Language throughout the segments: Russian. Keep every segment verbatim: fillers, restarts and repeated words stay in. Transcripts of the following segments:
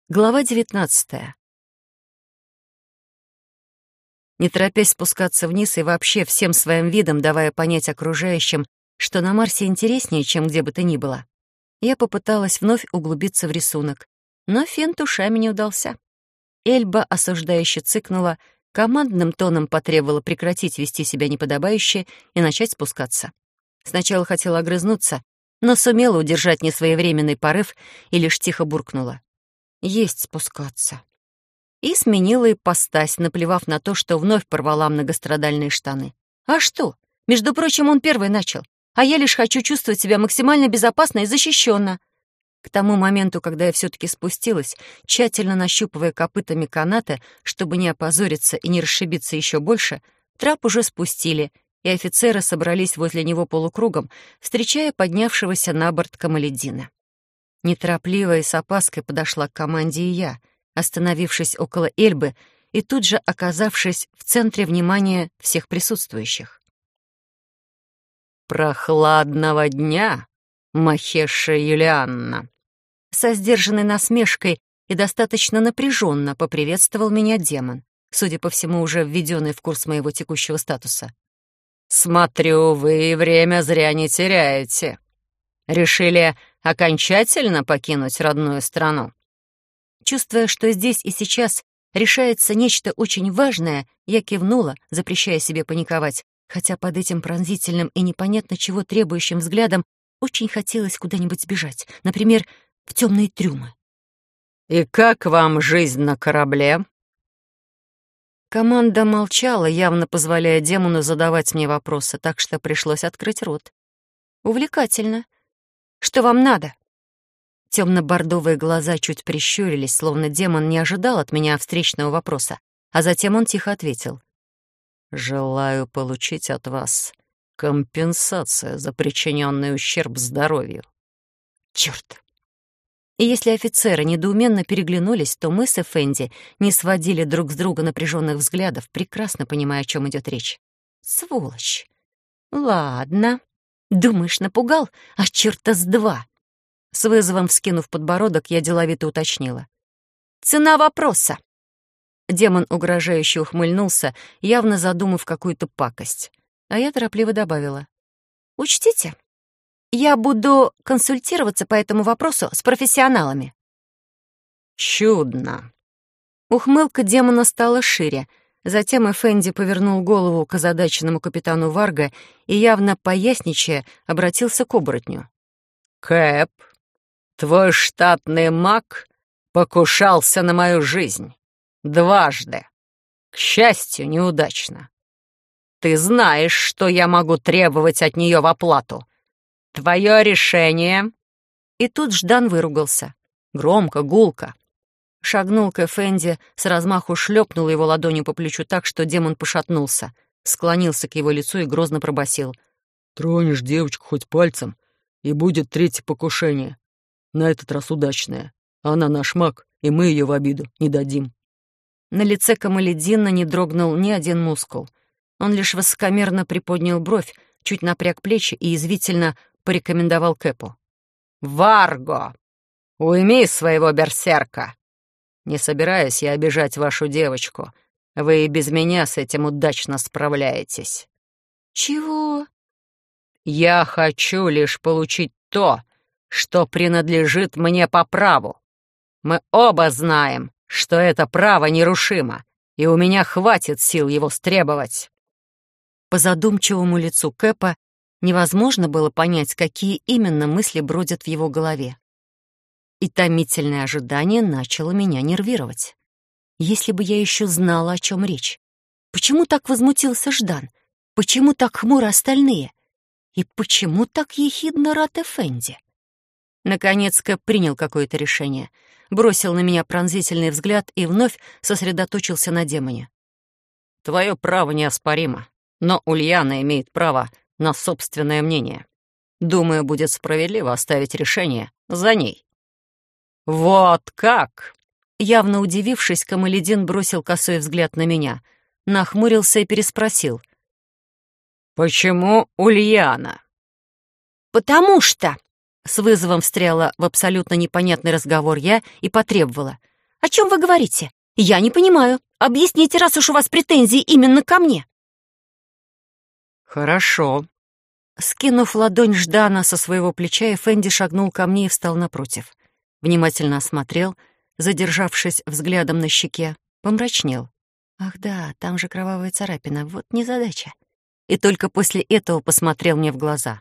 Глава девятнадцатая. Не торопясь спускаться вниз и вообще всем своим видом давая понять окружающим, что на Марсе интереснее, чем где бы то ни было, я попыталась вновь углубиться в рисунок, но финт ушами не удался. Эльба осуждающе цыкнула, командным тоном потребовала прекратить вести себя неподобающе и начать спускаться. Сначала хотела огрызнуться, но сумела удержать несвоевременный порыв и лишь тихо буркнула: «Есть спускаться». И сменила ипостась, наплевав на то, что вновь порвала многострадальные штаны. А что? Между прочим, он первый начал, а я лишь хочу чувствовать себя максимально безопасно и защищенно. К тому моменту, когда я все-таки спустилась, тщательно нащупывая копытами канаты, чтобы не опозориться и не расшибиться еще больше, трап уже спустили, и офицеры собрались возле него полукругом, встречая поднявшегося на борт Камаледдина. Неторопливо и с опаской подошла к команде и я, остановившись около Эльбы и тут же оказавшись в центре внимания всех присутствующих. «Прохладного дня, Махеша Юлианна!» Со сдержанной насмешкой и достаточно напряженно поприветствовал меня демон, судя по всему, уже введенный в курс моего текущего статуса. «Смотрю, вы время зря не теряете. Решили окончательно покинуть родную страну?» Чувствуя, что здесь и сейчас решается нечто очень важное, я кивнула, запрещая себе паниковать, хотя под этим пронзительным и непонятно чего требующим взглядом очень хотелось куда-нибудь сбежать, например, в темные трюмы. «И как вам жизнь на корабле?» Команда молчала, явно позволяя демону задавать мне вопросы, так что пришлось открыть рот. «Увлекательно. Что вам надо?» Темно-бордовые глаза чуть прищурились, словно демон не ожидал от меня встречного вопроса, а затем он тихо ответил: «Желаю получить от вас компенсацию за причиненный ущерб здоровью». Черт! И если офицеры недоуменно переглянулись, то мы с Эфенди не сводили друг с друга напряженных взглядов, прекрасно понимая, о чем идет речь. Сволочь! Ладно. Думаешь, напугал? А черта с два! С вызовом вскинув подбородок, я деловито уточнила: «Цена вопроса». Демон угрожающе ухмыльнулся, явно задумав какую-то пакость. А я торопливо добавила: «Учтите, я буду консультироваться по этому вопросу с профессионалами». «Чудно». Ухмылка демона стала шире. Затем Эфенди повернул голову к озадаченному капитану Варга и, явно поясничая, обратился к оборотню. «Кэп, твой штатный маг покушался на мою жизнь. Дважды. К счастью, неудачно. Ты знаешь, что я могу требовать от нее в оплату. Твое решение...» И тут Ждан выругался. Громко, гулко. Шагнул к Эфенди, с размаху шлепнул его ладонью по плечу так, что демон пошатнулся, склонился к его лицу и грозно пробасил: «Тронешь девочку хоть пальцем, и будет третье покушение. На этот раз удачное. Она наш маг, и мы ее в обиду не дадим». На лице Камаледдина не дрогнул ни один мускул. Он лишь высокомерно приподнял бровь, чуть напряг плечи и язвительно порекомендовал Кэпу: «Варго, уйми своего берсерка. Не собираюсь я обижать вашу девочку. Вы и без меня с этим удачно справляетесь». «Чего?» «Я хочу лишь получить то, что принадлежит мне по праву. Мы оба знаем, что это право нерушимо, и у меня хватит сил его стребовать». По задумчивому лицу Кэпа невозможно было понять, какие именно мысли бродят в его голове. И томительное ожидание начало меня нервировать. Если бы я еще знала, о чем речь. Почему так возмутился Ждан? Почему так хмуро остальные? И почему так ехидно рад Эфенди? Наконец Кэп принял какое-то решение, бросил на меня пронзительный взгляд и вновь сосредоточился на демоне. «Твое право неоспоримо, но Ульяна имеет право на собственное мнение. Думаю, будет справедливо оставить решение за ней». «Вот как!» Явно удивившись, Камаледдин бросил косой взгляд на меня, нахмурился и переспросил: «Почему Ульяна?» «Потому что...» С вызовом встряла в абсолютно непонятный разговор я и потребовала: О чем вы говорите? Я не понимаю. Объясните, раз уж у вас претензии именно ко мне». «Хорошо». Скинув ладонь Ждана со своего плеча, Эфенди шагнул ко мне и встал напротив. Внимательно осмотрел, задержавшись взглядом на щеке, помрачнел. «Ах да, там же кровавая царапина, вот незадача». И только после этого посмотрел мне в глаза.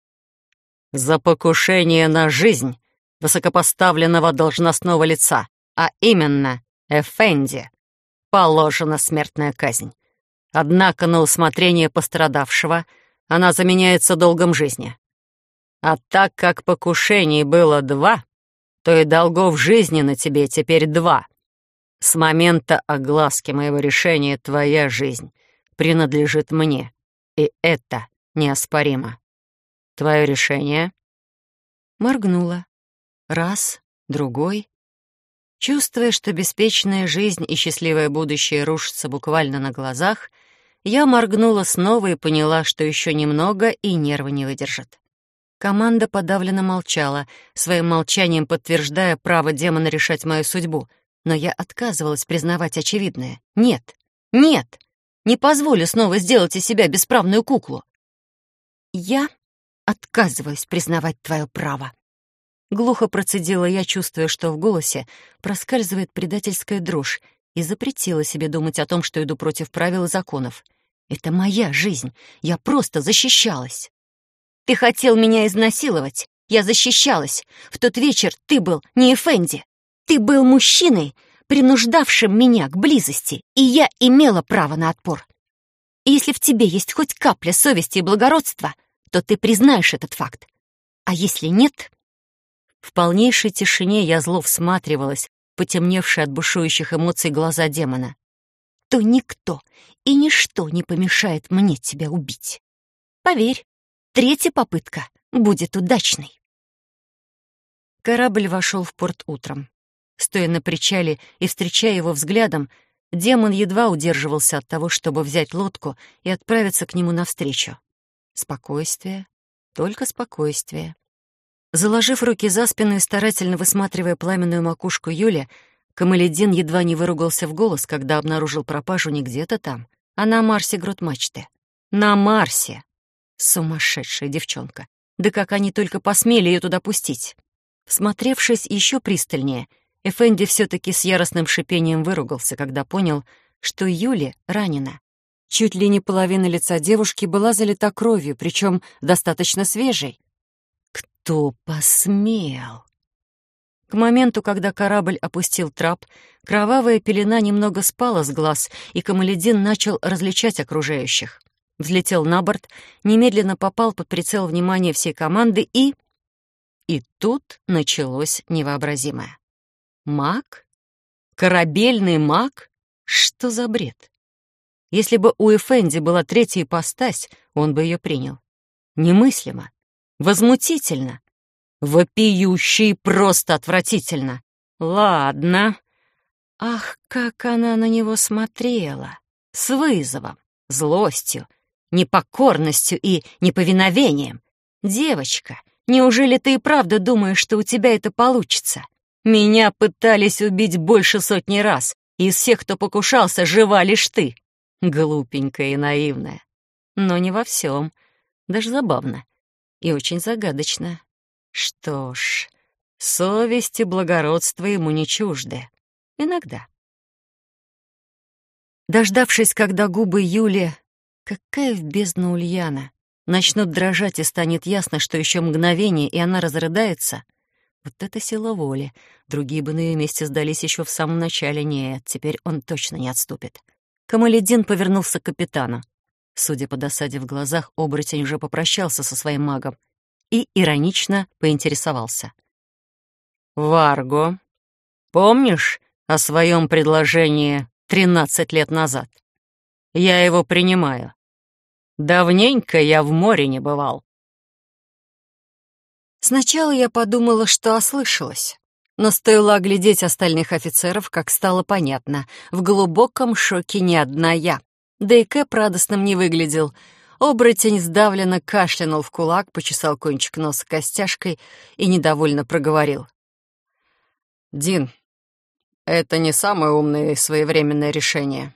«За покушение на жизнь высокопоставленного должностного лица, а именно Эфенди, положена смертная казнь. Однако на усмотрение пострадавшего она заменяется долгом жизни. А так как покушений было два, то и долгов жизни на тебе теперь два. С момента огласки моего решения твоя жизнь принадлежит мне, и это неоспоримо. Твое решение?» Моргнула. Раз, другой. Чувствуя, что беспечная жизнь и счастливое будущее рушатся буквально на глазах, я моргнула снова и поняла, что еще немного, и нервы не выдержат. Команда подавленно молчала, своим молчанием подтверждая право демона решать мою судьбу, но я отказывалась признавать очевидное. Нет, нет, не позволю снова сделать из себя бесправную куклу. Я отказываюсь признавать твое право. Глухо процедила я, чувствуя, что в голосе проскальзывает предательская дрожь, и запретила себе думать о том, что иду против правил и законов. Это моя жизнь, я просто защищалась. Ты хотел меня изнасиловать, я защищалась. В тот вечер ты был не Эфенди. Ты был мужчиной, принуждавшим меня к близости, и я имела право на отпор. И если в тебе есть хоть капля совести и благородства, то ты признаешь этот факт. А если нет... В полнейшей тишине я зло всматривалась, потемневшие от бушующих эмоций глаза демона. То никто и ничто не помешает мне тебя убить. Поверь, третья попытка будет удачной. Корабль вошел в порт утром. Стоя на причале и встречая его взглядом, демон едва удерживался от того, чтобы взять лодку и отправиться к нему навстречу. Спокойствие, только спокойствие. Заложив руки за спину и старательно высматривая пламенную макушку Юли, Камаледдин едва не выругался в голос, когда обнаружил пропажу не где-то там, а на Марсе грот-мачты. На Марсе! Сумасшедшая девчонка! Да как они только посмели ее туда пустить! Всмотревшись еще пристальнее, Эфенди все-таки с яростным шипением выругался, когда понял, что Юли ранена. Чуть ли не половина лица девушки была залита кровью, причем достаточно свежей. Кто посмел? К моменту, когда корабль опустил трап, кровавая пелена немного спала с глаз, и Камаледдин начал различать окружающих. Взлетел на борт, немедленно попал под прицел внимания всей команды и... И тут началось невообразимое. Маг? Корабельный маг? Что за бред? Если бы у Эфенди была третья ипостась, он бы ее принял. Немыслимо. Возмутительно. Вопиюще и просто отвратительно. Ладно. Ах, как она на него смотрела. С вызовом, злостью, непокорностью и неповиновением. Девочка, неужели ты и правда думаешь, что у тебя это получится? Меня пытались убить больше сотни раз, и из всех, кто покушался, жива лишь ты. Глупенькая и наивная. Но не во всем. Даже забавно. И очень загадочно. Что ж, совесть и благородство ему не чужды. Иногда. Дождавшись, когда губы Юли, какая в бездну Ульяна, начнут дрожать и станет ясно, что еще мгновение, и она разрыдается, вот это сила воли. Другие бы на ее месте сдались еще в самом начале. Нет, теперь он точно не отступит. Камаледдин повернулся к капитану. Судя по досаде в глазах, оборотень уже попрощался со своим магом и иронично поинтересовался. «Варго, помнишь о своем предложении тринадцать лет назад? Я его принимаю. Давненько я в море не бывал». Сначала я подумала, что ослышалась, но стоило оглядеть остальных офицеров, как стало понятно. В глубоком шоке не одна я. Да и Кэп радостным не выглядел. Оборотень сдавленно кашлянул в кулак, почесал кончик носа костяшкой и недовольно проговорил. «Дин, Это не самое умное и своевременное решение.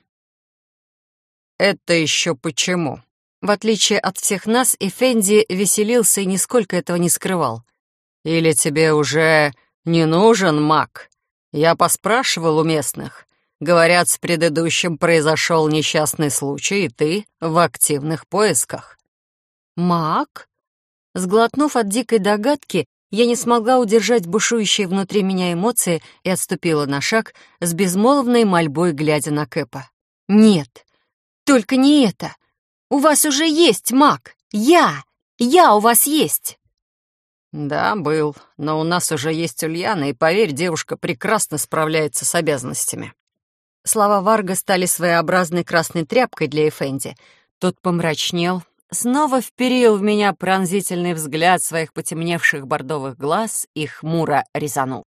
Это еще почему? В отличие от всех нас, Эфенди веселился и нисколько этого не скрывал. Или тебе уже не нужен маг? Я поспрашивал у местных. Говорят, с предыдущим произошел несчастный случай, и ты в активных поисках. Маг? Сглотнув от дикой догадки, я не смогла удержать бушующие внутри меня эмоции и отступила на шаг с безмолвной мольбой, глядя на Кэпа. «Нет, только не это. У вас уже есть маг. Я! Я у вас есть!» «Да, был, но у нас уже есть Ульяна, и, поверь, девушка прекрасно справляется с обязанностями». Слова Варга стали своеобразной красной тряпкой для Эфенди. Тот помрачнел, снова вперил в меня пронзительный взгляд своих потемневших бордовых глаз и хмуро резанул.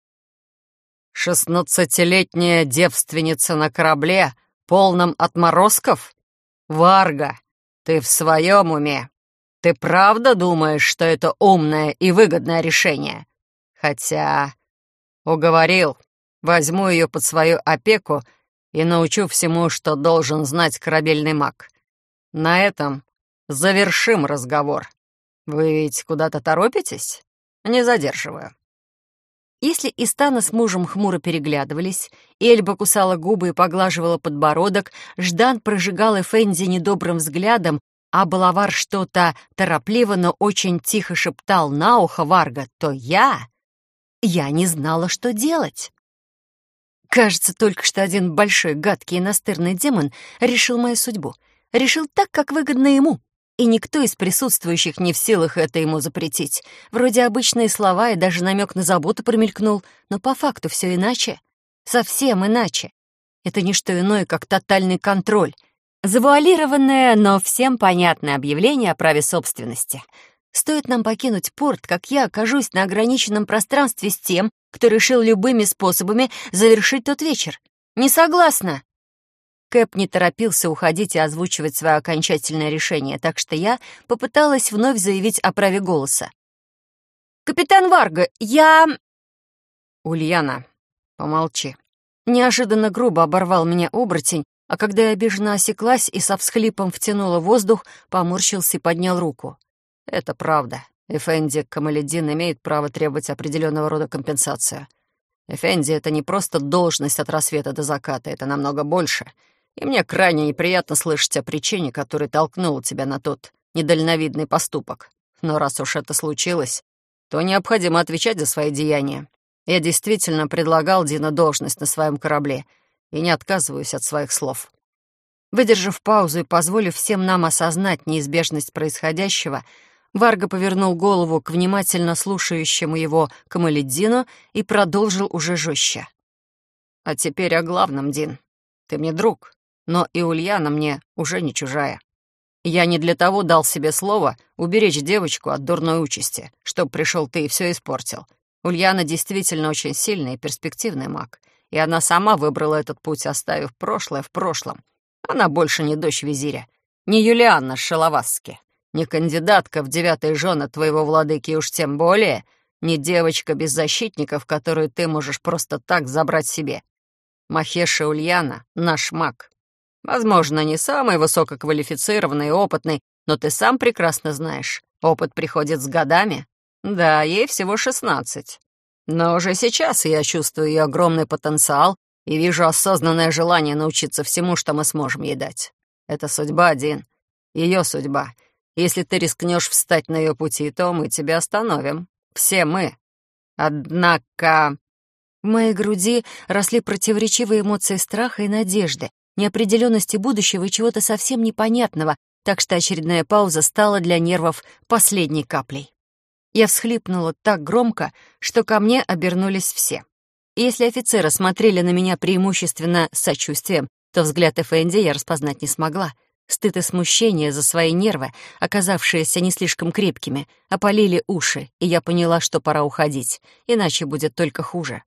«Шестнадцатилетняя девственница на корабле, полном отморозков? Варга, ты в своем уме? Ты правда думаешь, что это умное и выгодное решение? Хотя, уговорил, возьму ее под свою опеку и научу всему, что должен знать корабельный маг. На этом завершим разговор. Вы ведь куда-то торопитесь? Не задерживаю». Если Истана с мужем хмуро переглядывались, Эльба кусала губы и поглаживала подбородок, Ждан прожигал Эфенди недобрым взглядом, а Балавар что-то торопливо, но очень тихо шептал на ухо Варга, то я... я не знала, что делать. Кажется, только что один большой, гадкий и настырный демон решил мою судьбу. Решил так, как выгодно ему. И никто из присутствующих не в силах это ему запретить. Вроде обычные слова и даже намек на заботу промелькнул, но по факту все иначе. Совсем иначе. Это не что иное, как тотальный контроль. Завуалированное, но всем понятное объявление о праве собственности. Стоит нам покинуть порт, как я окажусь на ограниченном пространстве с тем, кто решил любыми способами завершить тот вечер. Не согласна. Кэп не торопился уходить и озвучивать свое окончательное решение, так что я попыталась вновь заявить о праве голоса. «Капитан Варга, я...» «Ульяна, помолчи». Неожиданно грубо оборвал меня оборотень, а когда я обиженно осеклась и со всхлипом втянула воздух, поморщился и поднял руку. «Это правда. Эфенди Камаледдин имеет право требовать определенного рода компенсацию. Эфенди — это не просто должность от рассвета до заката, это намного больше. И мне крайне неприятно слышать о причине, которая толкнула тебя на тот недальновидный поступок. Но раз уж это случилось, то необходимо отвечать за свои деяния. Я действительно предлагал Дину должность на своем корабле и не отказываюсь от своих слов». Выдержав паузу и позволив всем нам осознать неизбежность происходящего, Варга повернул голову к внимательно слушающему его Камаледдину и продолжил уже жестче. «А теперь о главном, Дин. Ты мне друг, но и Ульяна мне уже не чужая. Я не для того дал себе слово уберечь девочку от дурной участи, чтоб пришел ты и все испортил. Ульяна действительно очень сильный и перспективный маг, и она сама выбрала этот путь, оставив прошлое в прошлом. Она больше не дочь визиря, не Юлианна Шалавасски, не кандидатка в девятые жены твоего владыки, уж тем более не девочка без защитников, которую ты можешь просто так забрать себе. Махеша Ульяна — наш маг. Возможно, не самый высококвалифицированный и опытный, но ты сам прекрасно знаешь, опыт приходит с годами. Да, ей всего шестнадцать. Но уже сейчас я чувствую ее огромный потенциал и вижу осознанное желание научиться всему, что мы сможем ей дать. Это судьба, Дин. Ее судьба. Если ты рискнешь встать на ее пути, то мы тебя остановим. Все мы. Однако...» В моей груди росли противоречивые эмоции страха и надежды, неопределенности будущего и чего-то совсем непонятного, так что очередная пауза стала для нервов последней каплей. Я всхлипнула так громко, что ко мне обернулись все. И если офицеры смотрели на меня преимущественно с сочувствием, то взгляд Эфенди я распознать не смогла. Стыд и смущение за свои нервы, оказавшиеся не слишком крепкими, опалили уши, и я поняла, что пора уходить, иначе будет только хуже.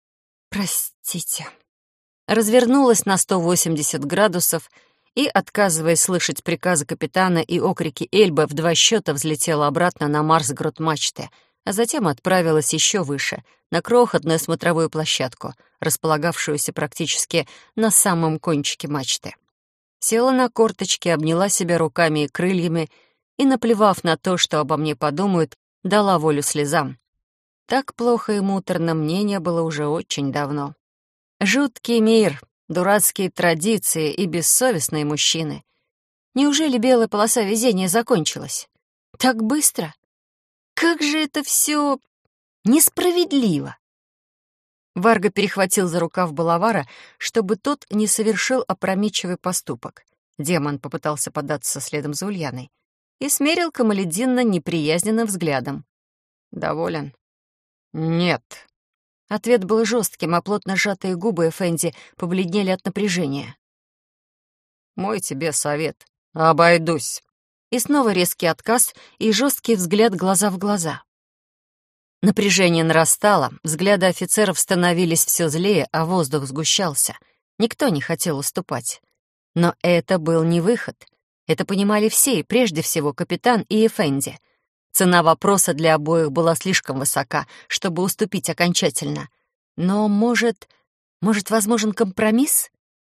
«Простите». Развернулась на сто восемьдесят градусов и, отказываясь слышать приказы капитана и окрики Эльбы, в два счета взлетела обратно на Марс грот-мачты, а затем отправилась еще выше, на крохотную смотровую площадку, располагавшуюся практически на самом кончике мачты. Села на корточки, обняла себя руками и крыльями и, наплевав на то, что обо мне подумают, дала волю слезам. Так плохо и муторно мне не было уже очень давно. Жуткий мир, дурацкие традиции и бессовестные мужчины. Неужели белая полоса везения закончилась? Так быстро? Как же это все несправедливо! Варга перехватил за рукав Балавара, чтобы тот не совершил опрометчивый поступок. Демон попытался податься следом за Ульяной и смерил Камаледдина неприязненным взглядом. «Доволен?» «Нет». Ответ был жестким, а плотно сжатые губы Эфенди побледнели от напряжения. «Мой тебе совет. Обойдусь». И снова резкий отказ и жесткий взгляд глаза в глаза. Напряжение нарастало, взгляды офицеров становились все злее, а воздух сгущался. Никто не хотел уступать. Но это был не выход. Это понимали все, и прежде всего капитан и Эфенди. Цена вопроса для обоих была слишком высока, чтобы уступить окончательно. Но, может, может, возможен компромисс?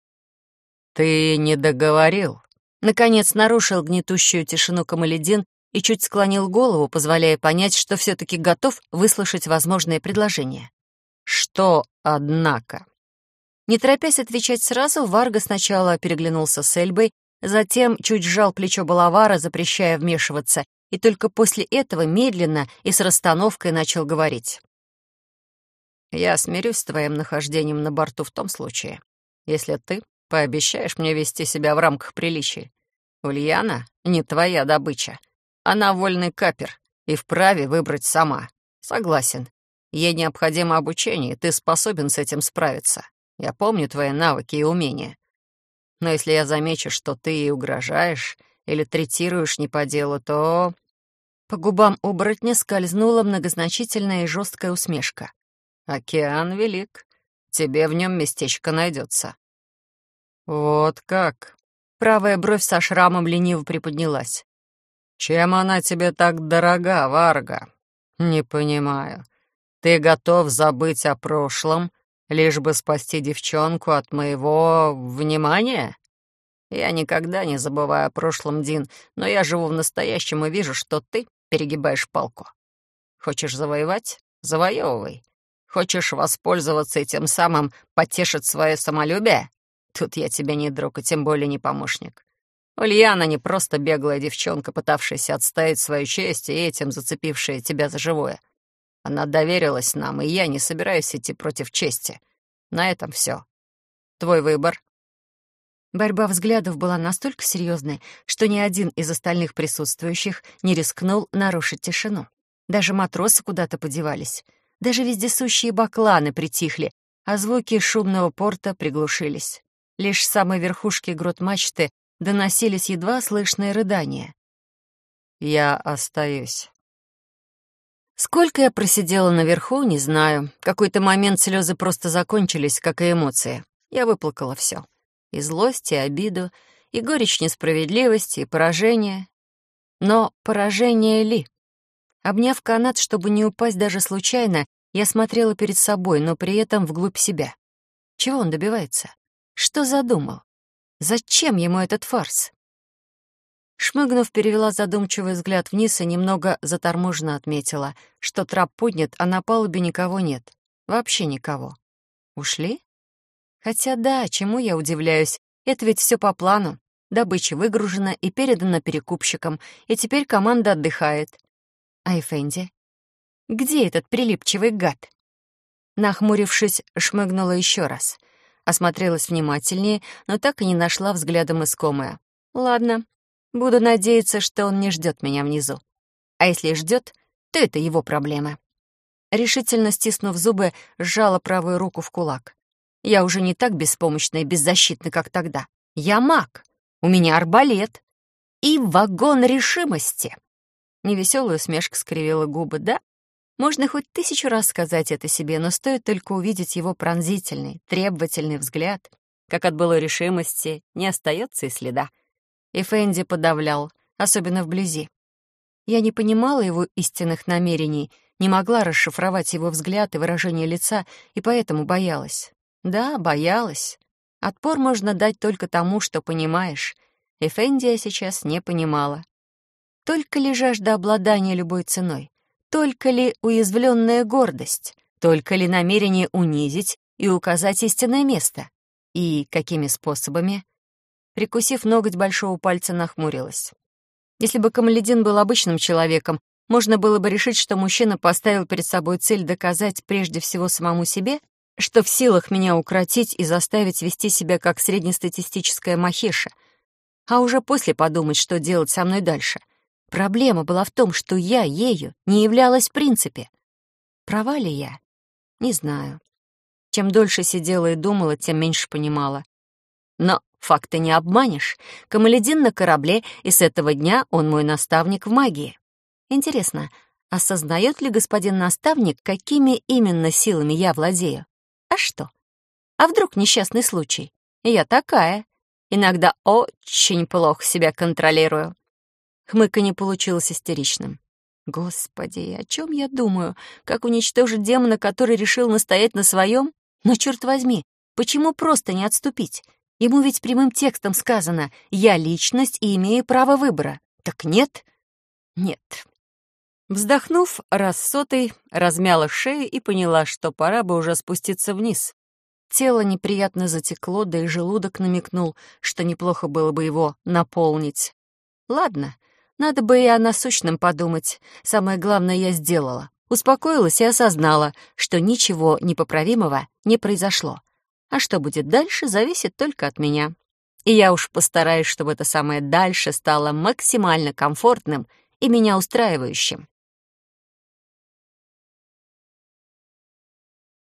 «Ты не договорил», — наконец нарушил гнетущую тишину Камаледдин и чуть склонил голову, позволяя понять, что все-таки готов выслушать возможные предложения. «Что, однако?» Не торопясь отвечать сразу, Варга сначала переглянулся с Эльбой, затем чуть сжал плечо Балавара, запрещая вмешиваться, и только после этого медленно и с расстановкой начал говорить. «Я смирюсь с твоим нахождением на борту в том случае, если ты пообещаешь мне вести себя в рамках приличий. Ульяна не твоя добыча. Она вольный капер и вправе выбрать сама. Согласен. Ей необходимо обучение, и ты способен с этим справиться. Я помню твои навыки и умения. Но если я замечу, что ты ей угрожаешь или третируешь не по делу, то...» По губам оборотня скользнула многозначительная и жесткая усмешка. «Океан велик. Тебе в нем местечко найдется». «Вот как?» Правая бровь со шрамом лениво приподнялась. «Чем она тебе так дорога, Варга? Не понимаю. Ты готов забыть о прошлом, лишь бы спасти девчонку от моего внимания? Я никогда не забываю о прошлом, Дин, но я живу в настоящем и вижу, что ты перегибаешь палку. Хочешь завоевать? Завоевывай. Хочешь воспользоваться и тем самым потешить свое самолюбие? Тут я тебе не друг и тем более не помощник. Ульяна не просто беглая девчонка, пытавшаяся отстоять свою честь и этим зацепившая тебя за живое. Она доверилась нам, и я не собираюсь идти против чести. На этом все. Твой выбор». Борьба взглядов была настолько серьезной, что ни один из остальных присутствующих не рискнул нарушить тишину. Даже матросы куда-то подевались. Даже вездесущие бакланы притихли, а звуки шумного порта приглушились. Лишь с самой верхушки грот мачты доносились едва слышные рыдания. «Я остаюсь». Сколько я просидела наверху, не знаю. В какой-то момент слезы просто закончились, как и эмоции. Я выплакала все. И злость, и обиду, и горечь несправедливости, и поражение. Но поражение ли? Обняв канат, чтобы не упасть даже случайно, я смотрела перед собой, но при этом вглубь себя. Чего он добивается? Что задумал? Зачем ему этот фарс? Шмыгнув, перевела задумчивый взгляд вниз и немного заторможенно отметила, что трап поднят, а на палубе никого нет. Вообще никого. Ушли? Хотя да, чему я удивляюсь, это ведь все по плану. Добыча выгружена и передана перекупщикам, и теперь команда отдыхает. А Эфенди? Где этот прилипчивый гад? Нахмурившись, шмыгнула еще раз. Осмотрелась внимательнее, но так и не нашла взглядом искомое. Ладно, буду надеяться, что он не ждет меня внизу. А если ждет, то это его проблемы. Решительно стиснув зубы, сжала правую руку в кулак. Я уже не так беспомощна и беззащитна, как тогда. Я маг. У меня арбалет. И вагон решимости. Невеселая усмешка скривила губы. Да, можно хоть тысячу раз сказать это себе, но стоит только увидеть его пронзительный, требовательный взгляд, как от былой решимости не остается и следа. И Фенди подавлял, особенно вблизи. Я не понимала его истинных намерений, Не могла расшифровать его взгляд и выражение лица, и поэтому боялась. Да, боялась. Отпор можно дать только тому, что понимаешь. Эфенди я сейчас не понимала. Только ли жажда обладания любой ценой? Только ли уязвленная гордость? Только ли намерение унизить и указать истинное место? И какими способами? Прикусив ноготь большого пальца, нахмурилась. Если бы Камаледин был обычным человеком, можно было бы решить, что мужчина поставил перед собой цель доказать прежде всего самому себе, что в силах меня укротить и заставить вести себя как среднестатистическая махеша, а уже после подумать, что делать со мной дальше. Проблема была в том, что я ею не являлась в принципе. Права ли я? Не знаю. Чем дольше сидела и думала, тем меньше понимала. Но факты не обманешь. Камаледин на корабле, и с этого дня он мой наставник в магии. Интересно, осознает ли господин наставник, какими именно силами я владею? А что? А вдруг несчастный случай? Я такая. Иногда очень плохо себя контролирую. Хмыканье получилось истеричным. Господи, о чем я думаю? Как уничтожить демона, который решил настоять на своем? Но, черт возьми, почему просто не отступить? Ему ведь прямым текстом сказано «Я личность и имею право выбора». Так нет? Нет. Вздохнув раз сотый, размяла шею и поняла, что пора бы уже спуститься вниз. Тело неприятно затекло, да и желудок намекнул, что неплохо было бы его наполнить. Ладно, надо бы и о насущном подумать. Самое главное я сделала. Успокоилась и осознала, что ничего непоправимого не произошло. А что будет дальше, зависит только от меня. И я уж постараюсь, чтобы это самое «дальше» стало максимально комфортным и меня устраивающим.